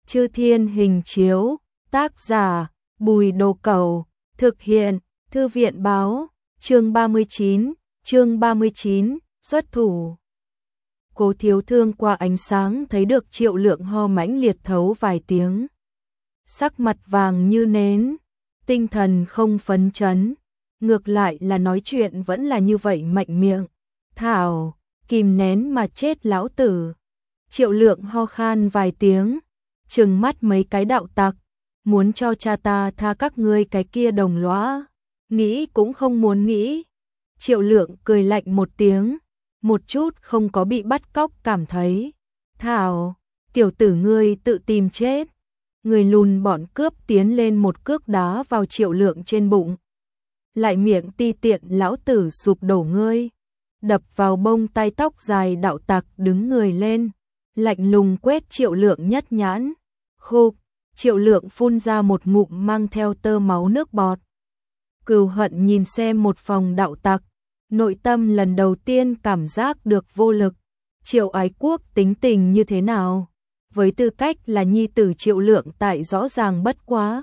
Chư Thiên Hình Chiếu, tác giả, Bùi Đồ Cẩu, thực hiện, Thư viện Báo, chương 39, xuất thủ. Cố Thiếu Thương qua ánh sáng thấy được Triệu Lượng ho mãnh liệt thấu vài tiếng. Sắc mặt vàng như nến, tinh thần không phấn chấn, ngược lại là nói chuyện vẫn là như vậy mạnh miệng. Thảo, kìm nén mà chết lão tử. Triệu Lượng ho khan vài tiếng, trừng mắt mấy cái đạo tặc, muốn cho cha ta tha các ngươi cái kia đồng lõa, nghĩ cũng không muốn nghĩ. Triệu Lượng cười lạnh một tiếng, một chút không có bị bắt cóc cảm thấy. Thảo, tiểu tử ngươi tự tìm chết. Người lùn bọn cướp tiến lên một cước đá vào Triệu Lượng trên bụng. Lại miệng ti tiện lão tử sụp đổ ngươi. Đập vào bông tai tóc dài đạo tặc đứng người lên, lạnh lùng quét Triệu Lượng nhất nhãn. Khục, Triệu Lượng phun ra một ngụm mang theo tơ máu nước bọt. Cừu hận nhìn xem một phòng đạo tặc, nội tâm lần đầu tiên cảm giác được vô lực. Triệu Ái Quốc tính tình như thế nào? Với tư cách là nhi tử Triệu Lượng tại rõ ràng bất quá.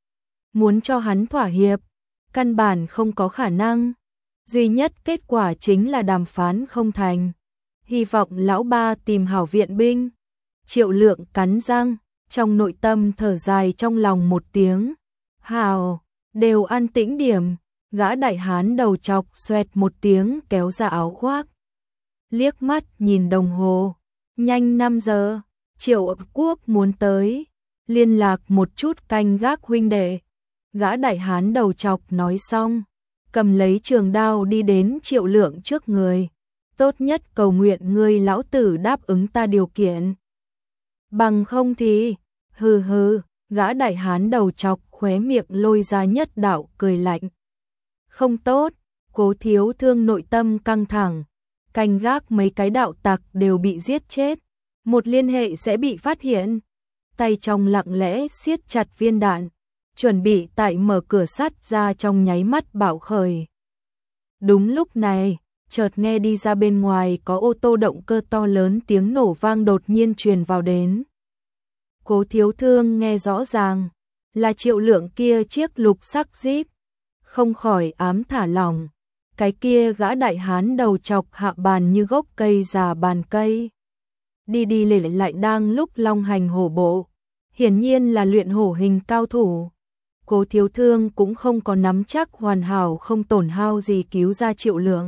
Muốn cho hắn thỏa hiệp, căn bản không có khả năng. Duy nhất kết quả chính là đàm phán không thành. Hy vọng lão ba tìm hảo viện binh. Triệu Lượng cắn răng, trong nội tâm thở dài trong lòng một tiếng. Hào, đều an tĩnh điểm. Gã đại hán đầu chọc xoẹt một tiếng kéo ra áo khoác. Liếc mắt nhìn đồng hồ, nhanh 5 giờ. Triệu Quốc muốn tới, liên lạc một chút canh gác huynh đệ. Gã đại hán đầu chọc nói xong, cầm lấy trường đao đi đến Triệu Lượng trước người. Tốt nhất cầu nguyện ngươi lão tử đáp ứng ta điều kiện. Bằng không thì, hừ hừ, gã đại hán đầu chọc khóe miệng lôi ra nhất đạo cười lạnh. Không tốt, Cố Thiếu Thương nội tâm căng thẳng, canh gác mấy cái đạo tặc đều bị giết chết. Một liên hệ sẽ bị phát hiện. Tay trong lặng lẽ siết chặt viên đạn, chuẩn bị tại mở cửa sắt ra trong nháy mắt bạo khởi. Đúng lúc này, chợt nghe đi ra bên ngoài có ô tô động cơ to lớn tiếng nổ vang đột nhiên truyền vào đến. Cố Thiếu Thương nghe rõ ràng, là Triệu Lượng kia chiếc lục sắc Jeep, không khỏi ám thả lỏng. Cái kia gã đại hán đầu chọc hạ bàn như gốc cây già bàn cây. Đi lại đang lúc long hành hổ bộ, hiển nhiên là luyện hổ hình cao thủ. Cố Thiếu Thương cũng không có nắm chắc hoàn hảo không tổn hao gì cứu ra Triệu Lượng.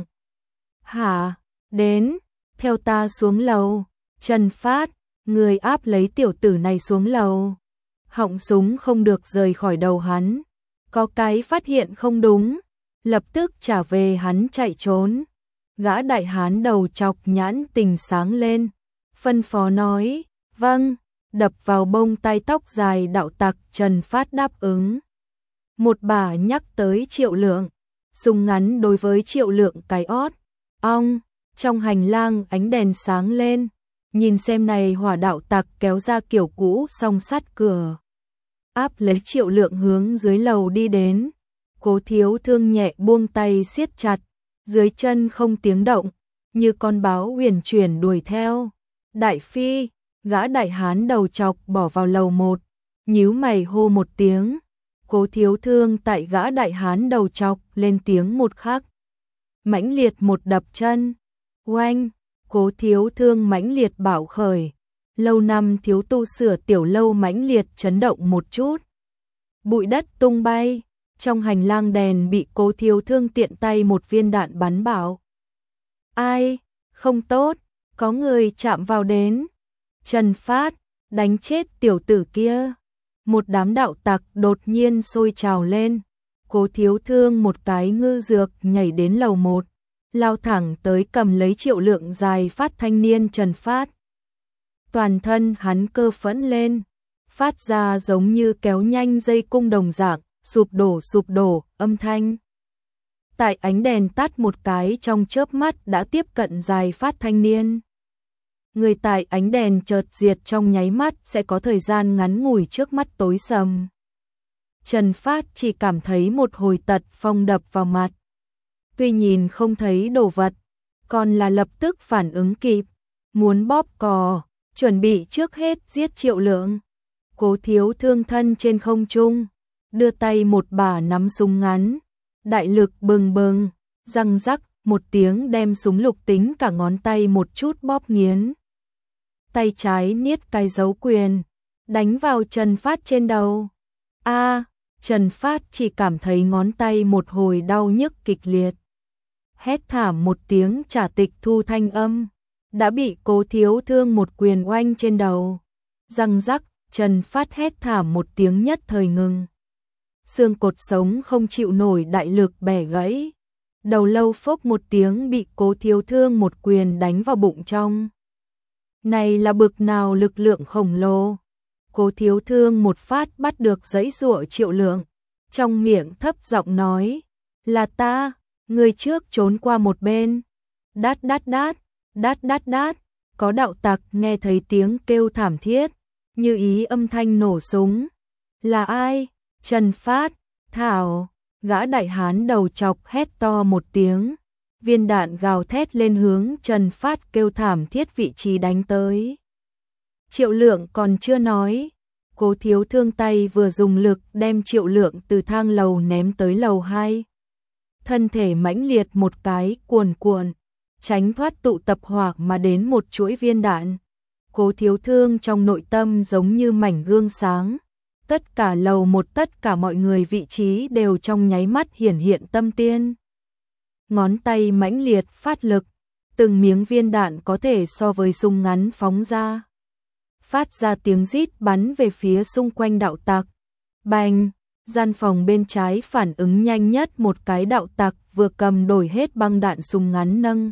Hả, đến, theo ta xuống lầu. Trần Phát, người áp lấy tiểu tử này xuống lầu. Họng súng không được rời khỏi đầu hắn. Có cái phát hiện không đúng, lập tức trả về hắn chạy trốn. Gã đại hán đầu chọc nhãn tình sáng lên, phân phó nói, vâng, đập vào bông tai tóc dài đạo tặc. Trần Phát đáp ứng. Một bà nhắc tới Triệu Lượng, súng ngắn đối với Triệu Lượng cái ót. Ong, trong hành lang ánh đèn sáng lên, nhìn xem này hỏa đạo tặc kéo ra kiểu cũ song sắt cửa. Áp lấy Triệu Lượng hướng dưới lầu đi đến. Cố Thiếu Thương nhẹ buông tay siết chặt, dưới chân không tiếng động, như con báo uyển chuyển đuổi theo. Đại phi, gã đại hán đầu chọc bỏ vào lầu 1, nhíu mày hô một tiếng. Cố Thiếu Thương tại gã đại hán đầu chọc lên tiếng một khắc. Mãnh liệt một đập chân. Oanh, Cố Thiếu Thương mãnh liệt bạo khởi. Lâu năm thiếu tu sửa tiểu lâu mãnh liệt chấn động một chút. Bụi đất tung bay, trong hành lang đèn bị Cố Thiếu Thương tiện tay một viên đạn bắn bảo. Ai, không tốt, có người chạm vào đến. Trần Phát, đánh chết tiểu tử kia. Một đám đạo tặc đột nhiên sôi trào lên. Cố Thiếu Thương một cái ngư dược nhảy đến lầu 1, lao thẳng tới cầm lấy Triệu Lượng dài phát thanh niên Trần Phát. Toàn thân hắn cơ phẫn lên, phát ra giống như kéo nhanh dây cung đồng dạng, sụp đổ, âm thanh. Tại ánh đèn tắt một cái trong chớp mắt đã tiếp cận dài phát thanh niên. Người tại ánh đèn chợt diệt trong nháy mắt sẽ có thời gian ngắn ngủi trước mắt tối sầm. Trần Phát chỉ cảm thấy một hồi tật phong đập vào mặt. Tuy nhìn không thấy đồ vật, còn là lập tức phản ứng kịp, muốn bóp cò, chuẩn bị trước hết giết Triệu Lượng. Cố Thiếu Thương thân trên không trung, đưa tay một bà nắm súng ngắn, đại lực bừng bừng, răng rắc một tiếng đem súng lục tính cả ngón tay một chút bóp nghiến. Tay trái niết cái dấu quyền, đánh vào Trần Phát trên đầu. A, Trần Phát chỉ cảm thấy ngón tay một hồi đau nhức kịch liệt. Hét thảm một tiếng trả tịch thu thanh âm, đã bị Cố Thiếu Thương một quyền oanh trên đầu. Răng rắc, Trần Phát hét thảm một tiếng nhất thời ngừng. Xương cột sống không chịu nổi đại lực bẻ gãy. Đầu lâu phốc một tiếng bị Cố Thiếu Thương một quyền đánh vào bụng trong. Này là bực nào lực lượng khổng lồ. Cố Thiếu Thương một phát bắt được giãy giụa Triệu Lượng, trong miệng thấp giọng nói, là ta, người trước trốn qua một bên. Đát đát đát, đát đát đát, có đạo tặc nghe thấy tiếng kêu thảm thiết, như ý âm thanh nổ súng. Là ai? Trần Phát, thảo, gã đại hán đầu chọc hét to một tiếng. Viên đạn gào thét lên hướng Trần Phát kêu thảm thiết vị trí đánh tới. Triệu Lượng còn chưa nói, Cố Thiếu Thương tay vừa dùng lực đem Triệu Lượng từ thang lầu ném tới lầu 2. Thân thể mãnh liệt một cái cuồn cuộn, tránh thoát tụ tập hỏa mà đến một chuỗi viên đạn. Cố Thiếu Thương trong nội tâm giống như mảnh gương sáng. Tất cả lầu một, tất cả mọi người vị trí đều trong nháy mắt hiển hiện tâm tiên. Ngón tay mãnh liệt phát lực, từng miếng viên đạn có thể so với súng ngắn phóng ra. Phát ra tiếng rít bắn về phía xung quanh đạo tặc. Bành, gian phòng bên trái phản ứng nhanh nhất, một cái đạo tặc vừa cầm đổi hết băng đạn súng ngắn nâng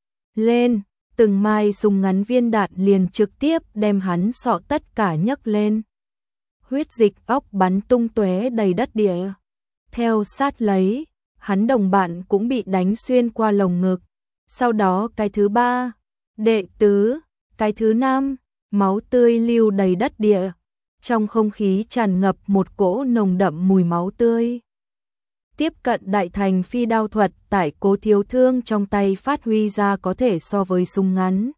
lên, từng mai súng ngắn viên đạn liền trực tiếp đem hắn sọ tất cả nhấc lên. Huyết dịch óc bắn tung tóe đầy đất địa. Theo sát lấy, hắn đồng bạn cũng bị đánh xuyên qua lồng ngực. Sau đó cái thứ ba, đệ tứ, cái thứ năm, máu tươi lưu đầy đất địa. Trong không khí tràn ngập một cỗ nồng đậm mùi máu tươi. Tiếp cận đại thành phi đao thuật tại Cố Thiếu Thương trong tay phát huy ra có thể so với súng ngắn.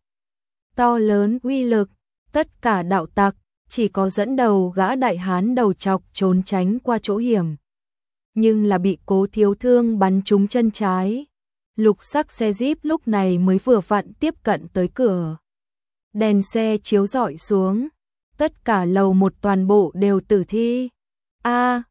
To lớn uy lực, tất cả đạo tặc, chỉ có dẫn đầu gã đại hán đầu chọc trốn tránh qua chỗ hiểm. Nhưng là bị Cố Thiếu Thương bắn trúng chân trái. Lục sắc xe Jeep lúc này mới vừa vặn tiếp cận tới cửa. Đèn xe chiếu rọi xuống, tất cả lầu một toàn bộ đều tử thi. A,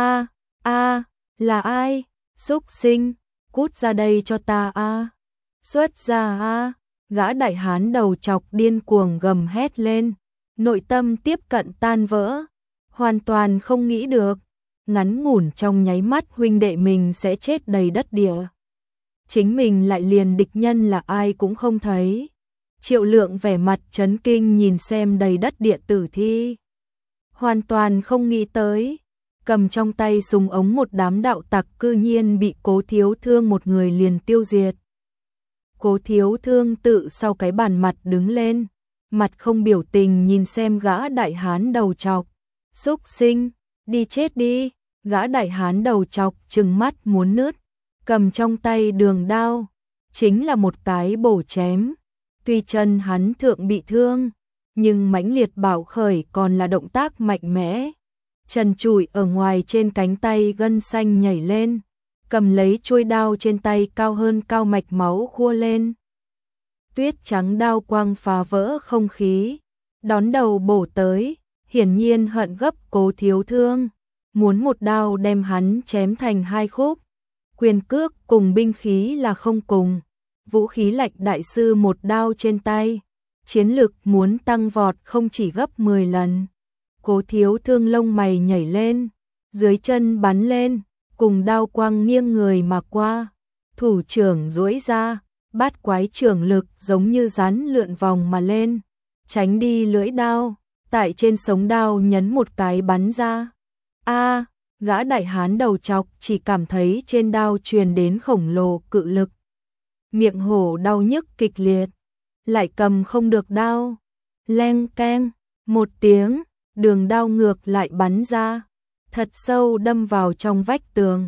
là ai? Súc sinh, cút ra đây cho ta a. Xuất ra a. Gã đại hán đầu chọc điên cuồng gầm hét lên, nội tâm tiếp cận tan vỡ, hoàn toàn không nghĩ được, ngắn ngủn trong nháy mắt huynh đệ mình sẽ chết đầy đất địa. Chính mình lại liền địch nhân là ai cũng không thấy. Triệu Lượng vẻ mặt chấn kinh nhìn xem đầy đất địa tử thi. Hoàn toàn không nghĩ tới, cầm trong tay súng ống một đám đạo tặc cư nhiên bị Cố Thiếu Thương một người liền tiêu diệt. Cố Thiếu Thương tự sau cái bàn mặt đứng lên, mặt không biểu tình nhìn xem gã đại hán đầu chọc. Súc sinh, đi chết đi. Gã đại hán đầu chọc trừng mắt muốn nứt, cầm trong tay đường đao, chính là một cái bổ chém. Tuy chân hắn thượng bị thương, nhưng mãnh liệt bảo khởi còn là động tác mạnh mẽ. Trần trụi ở ngoài trên cánh tay gân xanh nhảy lên, cầm lấy chuôi đao trên tay cao hơn cao mạch máu khua lên. Tuyết trắng đao quang phá vỡ không khí, đón đầu bổ tới, hiển nhiên hận gấp Cố Thiếu Thương, muốn một đao đem hắn chém thành hai khúc. Quyền cước cùng binh khí là không cùng, vũ khí lạnh đại sư một đao trên tay, chiến lực muốn tăng vọt không chỉ gấp 10 lần. Cố Thiếu Thương lông mày nhảy lên, dưới chân bắn lên, cùng đao quang nghiêng người mà qua, thủ trưởng duỗi ra, bát quái trưởng lực giống như rắn lượn vòng mà lên, tránh đi lưỡi đao, tại trên sống đao nhấn một cái bắn ra. A, gã đại hán đầu chọc chỉ cảm thấy trên đao truyền đến khổng lồ cự lực. Miệng hổ đau nhức kịch liệt, lại cầm không được đao. Leng keng, một tiếng, đường đao ngược lại bắn ra, thật sâu đâm vào trong vách tường.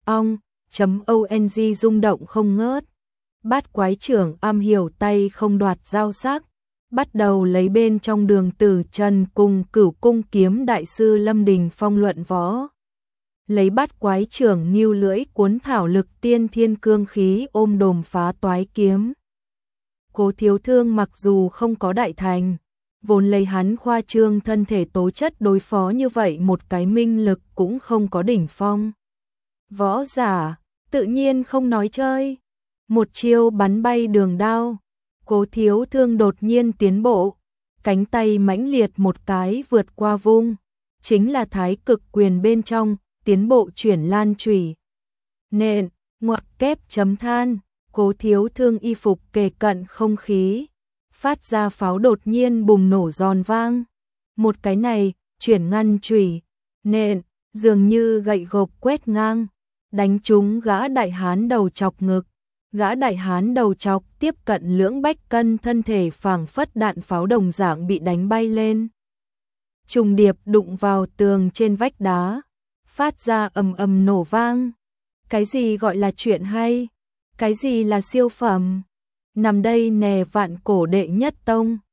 ONG rung động không ngớt. Bát quái trưởng am hiểu tay không đoạt dao sắc, bắt đầu lấy bên trong Đường Tử Trần cùng Cửu Cung kiếm đại sư Lâm Đình Phong luận võ. Lấy Bát Quái Trưởng Ngưu Lưỡi cuốn thảo lực tiên thiên cương khí ôm đồm phá toái kiếm. Cố Thiếu Thương mặc dù không có đại thành, vốn lấy hắn khoa trương thân thể tố chất đối phó như vậy một cái minh lực cũng không có đỉnh phong. Võ giả, tự nhiên không nói chơi. Một chiêu bắn bay đường đao, Cố Thiếu Thương đột nhiên tiến bộ, cánh tay mãnh liệt một cái vượt qua vung, chính là Thái Cực Quyền bên trong, tiến bộ chuyển lan chủy. Nện, ngoặc kép chấm than, Cố Thiếu Thương y phục kề cận không khí, phát ra pháo đột nhiên bùng nổ giòn vang. Một cái này, chuyển ngăn chủy, nện, dường như gậy gộc quét ngang, đánh trúng gã đại hán đầu chọc ngực. Gã đại hán đầu chọc tiếp cận lưỡng bách cân thân thể phảng phất đạn pháo đồng dạng bị đánh bay lên. Trùng điệp đụng vào tường trên vách đá, phát ra ầm ầm nổ vang. Cái gì gọi là chuyện hay? Cái gì là siêu phẩm? Nằm đây nè vạn cổ đệ nhất tông.